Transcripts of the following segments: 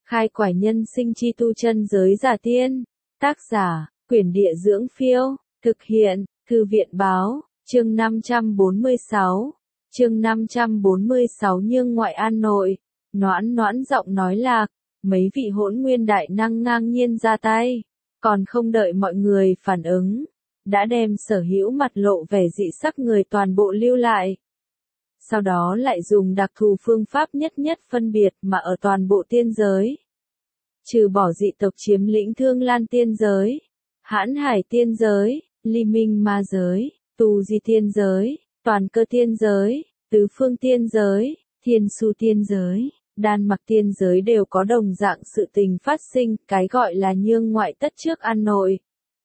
Khai quải nhân sinh chi tu chân giới giả tiên. Tác giả, Quyển Địa Dưỡng Phiêu. Thực hiện, Thư viện Báo. Chương 546. Chương 546 Nhương ngoại an nội. Noãn noãn giọng nói lạc. Mấy vị hỗn nguyên đại năng ngang nhiên ra tay. Còn không đợi mọi người phản ứng. Đã đem sở hữu mặt lộ vẻ dị sắc người toàn bộ lưu lại. Sau đó lại dùng đặc thù phương pháp nhất nhất phân biệt mà ở toàn bộ tiên giới. Trừ bỏ dị tộc chiếm lĩnh Thương Lan tiên giới, Hãn Hải tiên giới, Ly Minh ma giới, Tu Di tiên giới, Toàn Cơ tiên giới, Tứ Phương tiên giới, Thiên Su tiên giới, Đan Mặc tiên giới đều có đồng dạng sự tình phát sinh, cái gọi là nhương ngoại tất trước an nội.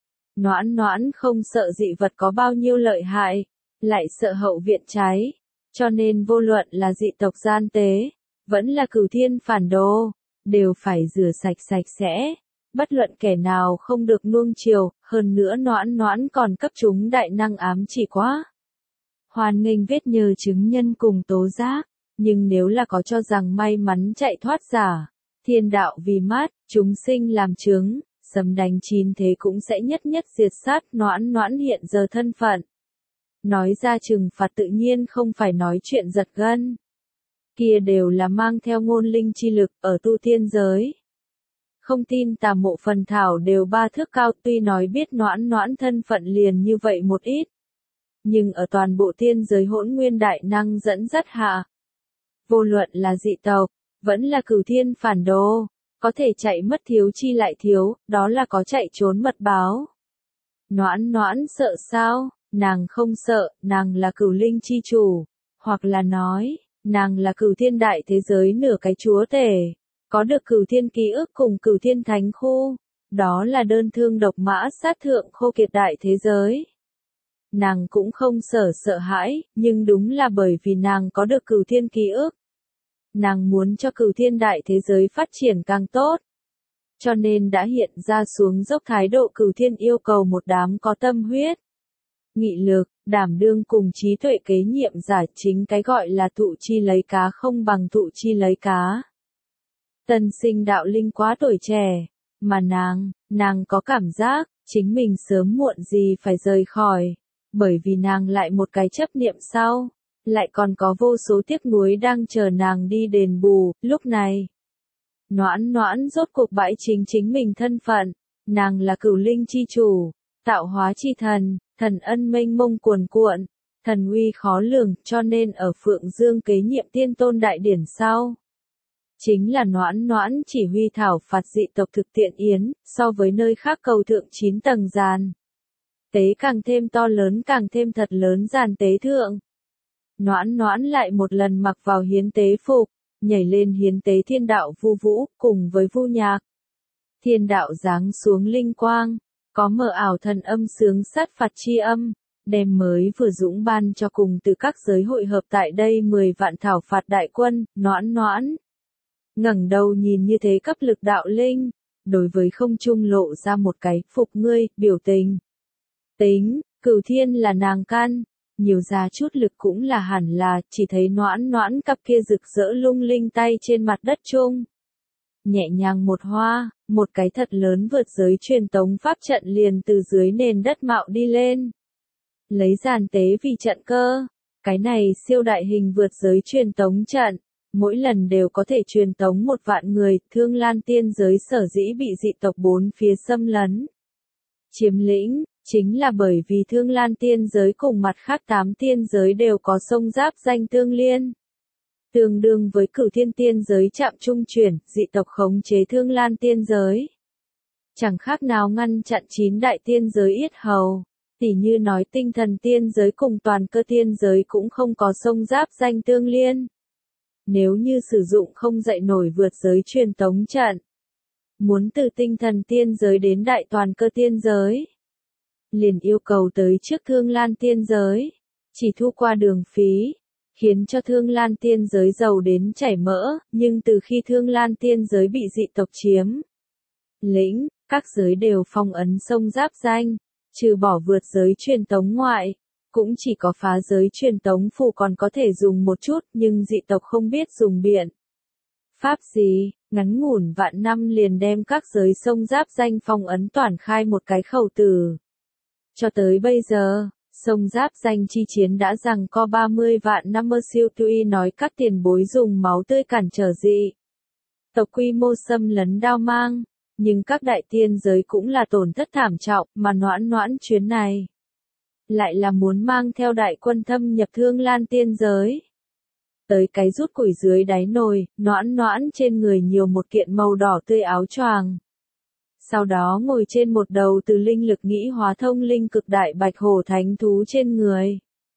Noãn noãn không sợ dị vật có bao nhiêu lợi hại, lại sợ hậu viện cháy, cho nên vô luận là dị tộc gian tế, vẫn là cửu thiên phản đồ, đều phải rửa sạch sạch sẽ, bất luận kẻ nào không được nuông chiều, hơn nữa noãn noãn còn cấp chúng đại năng ám chỉ quá. Hoan nghênh viết nhờ chứng nhân cùng tố giác, nhưng nếu là có cho rằng may mắn chạy thoát giả, thiên đạo vì mát, chúng sinh làm chứng, sấm đánh chín thế cũng sẽ nhất nhất diệt sát noãn noãn hiện giờ thân phận. Nói ra trừng phạt tự nhiên không phải nói chuyện giật gân. Kia đều là mang theo ngôn linh chi lực ở tu tiên giới. Không tin tà mộ phần thảo đều 3 thước cao, tuy nói biết noãn noãn thân phận liền như vậy một ít. Nhưng ở toàn bộ tiên giới hỗn nguyên đại năng dẫn dắt hạ. Vô luận là dị tộc, vẫn là cửu thiên phản đồ, có thể chạy mất thiếu chi lại thiếu, đó là có chạy trốn mật báo. Noãn noãn sợ sao? Nàng không sợ, nàng là cửu linh chi chủ, hoặc là nói, nàng là cửu thiên đại thế giới nửa cái chúa tể, có được cửu thiên ký ức cùng cửu thiên thánh khu, đó là đơn thương độc mã sát thượng khô kiệt đại thế giới. Nàng cũng không sợ hãi, nhưng đúng là bởi vì nàng có được cửu thiên ký ức. Nàng muốn cho cửu thiên đại thế giới phát triển càng tốt. Cho nên đã hiện ra xuống dốc thái độ cửu thiên yêu cầu một đám có tâm huyết, nghị lực, đảm đương cùng trí tuệ kế nhiệm giả, chính cái gọi là thụ chi lấy cá không bằng thụ chi lấy cá. Tân sinh đạo linh quá tuổi trẻ, mà nàng có cảm giác, chính mình sớm muộn gì phải rời khỏi, bởi vì nàng lại một cái chấp niệm sau, lại còn có vô số tiếc nuối đang chờ nàng đi đền bù, lúc này. Noãn noãn rốt cuộc bãi chính mình thân phận, nàng là cửu linh chi chủ, tạo hóa chi thần. Thần ân mênh mông cuồn cuộn, thần uy khó lường, cho nên ở Phượng Dương kế nhiệm tiên tôn đại điển sau. Chính là noãn noãn chỉ huy thảo phạt dị tộc thực tiện yến, so với nơi khác cầu thượng 9 tầng giàn. Tế càng thêm to lớn càng thêm thật lớn giàn tế thượng. Noãn noãn lại một lần mặc vào hiến tế phục, nhảy lên hiến tế thiên đạo vu vũ, cùng với vu nhạc. Thiên đạo giáng xuống linh quang. Có mờ ảo thần âm sướng sát phạt chi âm, đem mới vừa dũng ban cho cùng từ các giới hội hợp tại đây 10 vạn thảo phạt đại quân, noãn noãn. Ngẩng đầu nhìn như thế cấp lực đạo linh, đối với không trung lộ ra một cái phục ngươi, biểu tình. Tính, cửu thiên là nàng căn, nhiều ra chút lực cũng là hẳn là, chỉ thấy noãn noãn cặp kia rực rỡ lung linh tay trên mặt đất chung. Nhẹ nhàng một hoa, một cái thật lớn vượt giới truyền tống pháp trận liền từ dưới nền đất mạo đi lên. Lấy giàn tế vì trận cơ, cái này siêu đại hình vượt giới truyền tống trận, mỗi lần đều có thể truyền tống 1 vạn người, Thương Lan tiên giới sở dĩ bị dị tộc 4 phía xâm lấn. Chiếm lĩnh, chính là bởi vì Thương Lan tiên giới cùng mặt khác 8 tiên giới đều có sông giáp danh tương liên. Tương đương với cửu thiên tiên giới chạm trung chuyển, dị tộc khống chế Thương Lan tiên giới. Chẳng khác nào ngăn chặn 9 đại tiên giới yết hầu, tỉ như nói tinh thần tiên giới cùng toàn cơ tiên giới cũng không có sông giáp danh tương liên. Nếu như sử dụng không dậy nổi vượt giới truyền tống trận, muốn từ tinh thần tiên giới đến đại toàn cơ tiên giới, liền yêu cầu tới trước Thương Lan tiên giới, chỉ thu qua đường phí. Khiến cho Thương Lan tiên giới giàu đến chảy mỡ, nhưng từ khi Thương Lan tiên giới bị dị tộc chiếm lĩnh, các giới đều phong ấn sông giáp danh, trừ bỏ vượt giới truyền tống ngoại, cũng chỉ có phá giới truyền tống phù còn có thể dùng một chút, nhưng dị tộc không biết dùng biện pháp gì, ngắn ngủn vạn năm liền đem các giới sông giáp danh phong ấn toàn khai một cái khẩu tử. Cho tới bây giờ, sông giáp danh chi chiến đã rằng co 30 vạn năm mơ siêu tuy nói các tiền bối dùng máu tươi cản trở dị tộc quy mô xâm lấn đao mang, nhưng các đại tiên giới cũng là tổn thất thảm trọng, mà Noãn Noãn chuyến này lại là muốn mang theo đại quân thâm nhập Thương Lan tiên giới. Tới cái rút củi dưới đáy nồi, Noãn Noãn trên người nhiều một kiện màu đỏ tươi áo choàng. Sau đó ngồi trên một đầu từ linh lực nghĩ hóa thông linh cực đại bạch hổ thánh thú trên người.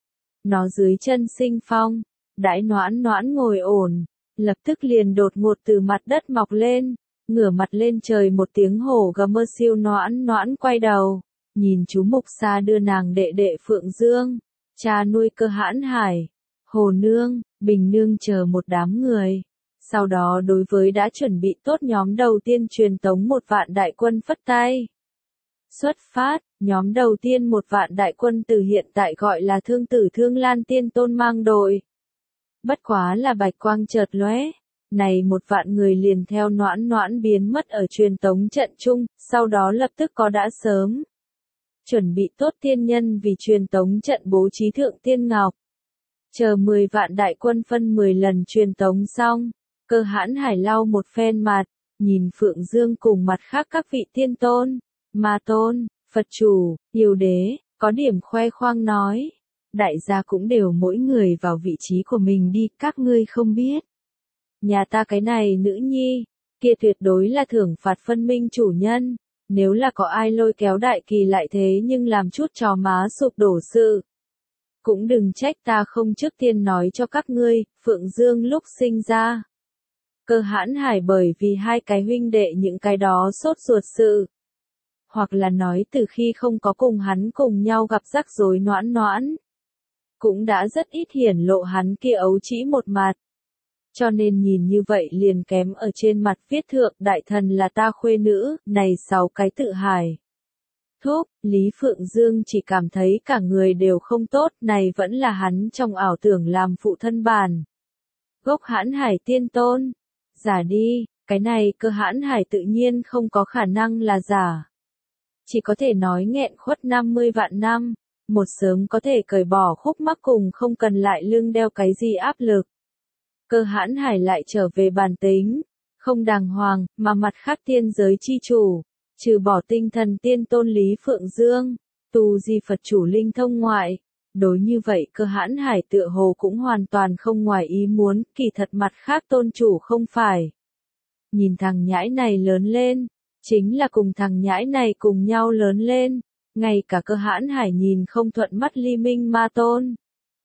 Nó dưới chân sinh phong, đãi Noãn Noãn ngồi ổn, lập tức liền đột ngột từ mặt đất mọc lên, ngửa mặt lên trời một tiếng hổ gầm mơ siêu. Noãn Noãn quay đầu, nhìn chú Mục Sa đưa nàng đệ đệ Phượng Dương, cha nuôi Cơ Hãn Hải, Hồ Nương, Bình Nương chờ một đám người. Sau đó đối với đã chuẩn bị tốt nhóm đầu tiên truyền tống một vạn đại quân phất tay. Xuất phát, nhóm đầu tiên một vạn đại quân từ hiện tại gọi là Thương Tử Thương Lan Tiên Tôn mang đội. Bất quá là bạch quang chợt lóe, này một vạn người liền theo Noãn Noãn biến mất ở truyền tống trận chung, sau đó lập tức có đã sớm chuẩn bị tốt tiên nhân vì truyền tống trận bố trí thượng tiên ngọc. Chờ 10 vạn đại quân phân 10 lần truyền tống xong, Cơ Hãn Hải lau một phen mặt, nhìn Phượng Dương cùng mặt khác các vị tiên tôn, ma tôn, Phật chủ, yêu đế, có điểm khoe khoang nói. Đại gia cũng đều mỗi người vào vị trí của mình đi, các ngươi không biết. Nhà ta cái này nữ nhi, kia tuyệt đối là thưởng phạt phân minh chủ nhân, nếu là có ai lôi kéo đại kỳ lại thế nhưng làm chút trò má sụp đổ sự. Cũng đừng trách ta không trước tiên nói cho các ngươi, Phượng Dương lúc sinh ra. Cơ Hãn Hải bởi vì hai cái huynh đệ những cái đó sốt ruột sự. Hoặc là nói từ khi không có cùng hắn cùng nhau gặp rắc rối Noãn Noãn. Cũng đã rất ít hiển lộ hắn kia ấu trĩ một mặt. Cho nên nhìn như vậy liền kém ở trên mặt viết thượng đại thần là ta khuê nữ, này 6 cái tự hài. Thúc, Lý Phượng Dương chỉ cảm thấy cả người đều không tốt, này vẫn là hắn trong ảo tưởng làm phụ thân bản. Gốc Hãn Hải tiên tôn. Giả đi, cái này Cơ Hãn Hải tự nhiên không có khả năng là giả. Chỉ có thể nói nghẹn khuất 50 vạn năm, một sớm có thể cởi bỏ khúc mắc cùng không cần lại lưng đeo cái gì áp lực. Cơ Hãn Hải lại trở về bản tính, không đàng hoàng, mà mặt khác tiên giới chi chủ, trừ bỏ tinh thần tiên tôn Lý Phượng Dương, tu di Phật chủ linh thông ngoại. Đối như vậy Cơ Hãn Hải tựa hồ cũng hoàn toàn không ngoài ý muốn, kỳ thật mặt khác tôn chủ không phải. Nhìn thằng nhãi này lớn lên, chính là cùng thằng nhãi này cùng nhau lớn lên, ngay cả Cơ Hãn Hải nhìn không thuận mắt Ly Minh Ma Tôn.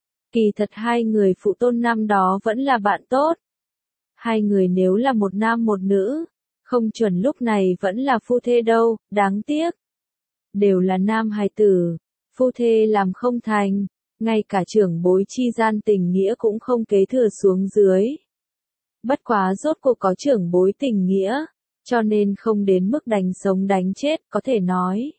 Kỳ thật hai người phụ tôn năm đó vẫn là bạn tốt. Hai người nếu là một nam một nữ, không chuẩn lúc này vẫn là phu thê đâu, đáng tiếc. Đều là nam hài tử. Phu thê làm không thành, ngay cả trưởng bối chi gian tình nghĩa cũng không kế thừa xuống dưới. Bất quá rốt cuộc có trưởng bối tình nghĩa, cho nên không đến mức đánh sống đánh chết, có thể nói.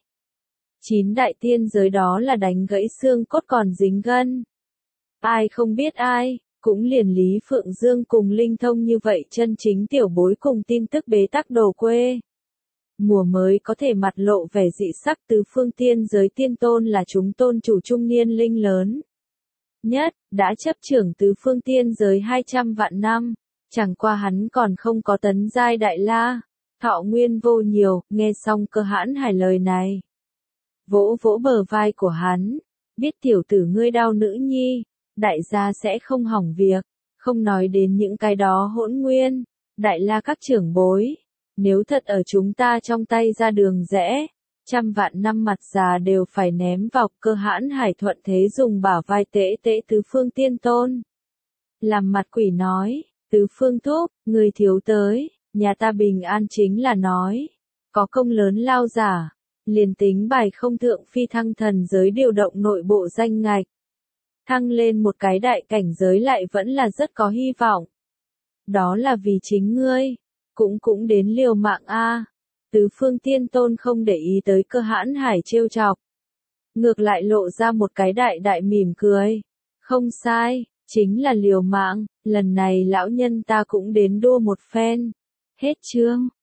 9 đại tiên giới đó là đánh gãy xương cốt còn dính gân. Ai không biết ai, cũng liền Lý Phượng Dương cùng linh thông như vậy chân chính tiểu bối cùng tin tức bế tắc đồ quê. Mùa mới có thể mặt lộ vẻ dị sắc tứ phương tiên giới tiên tôn là chúng tôn chủ trung niên linh lớn. Nhất, đã chấp trưởng tứ phương tiên giới 200 vạn năm, chẳng qua hắn còn không có tấn giai đại la, thọ nguyên vô nhiều, nghe xong Cơ Hãn Hải lời này. Vỗ vỗ bờ vai của hắn, biết tiểu tử ngươi đau nữ nhi, đại gia sẽ không hỏng việc, không nói đến những cái đó hỗn nguyên, đại la các trưởng bối. Nếu thật ở chúng ta trong tay ra đường rẽ, 100 vạn năm mặt già đều phải ném vào. Cơ Hãn Hải thuận thế dùng bả vai tễ tễ tứ phương tiên tôn. Làm mặt quỷ nói, tứ phương thúc, người thiếu tới, nhà ta bình an chính là nói. Có công lớn lao giả, liền tính bài không thượng phi thăng thần giới điều động nội bộ danh ngạch. Thăng lên một cái đại cảnh giới lại vẫn là rất có hy vọng. Đó là vì chính ngươi. Cũng đến liều mạng a. Tứ phương tiên tôn không để ý tới Cơ Hãn Hải trêu chọc. Ngược lại lộ ra một cái đại đại mỉm cười. Không sai, chính là liều mạng, lần này lão nhân ta cũng đến đua một phen. Hết chương.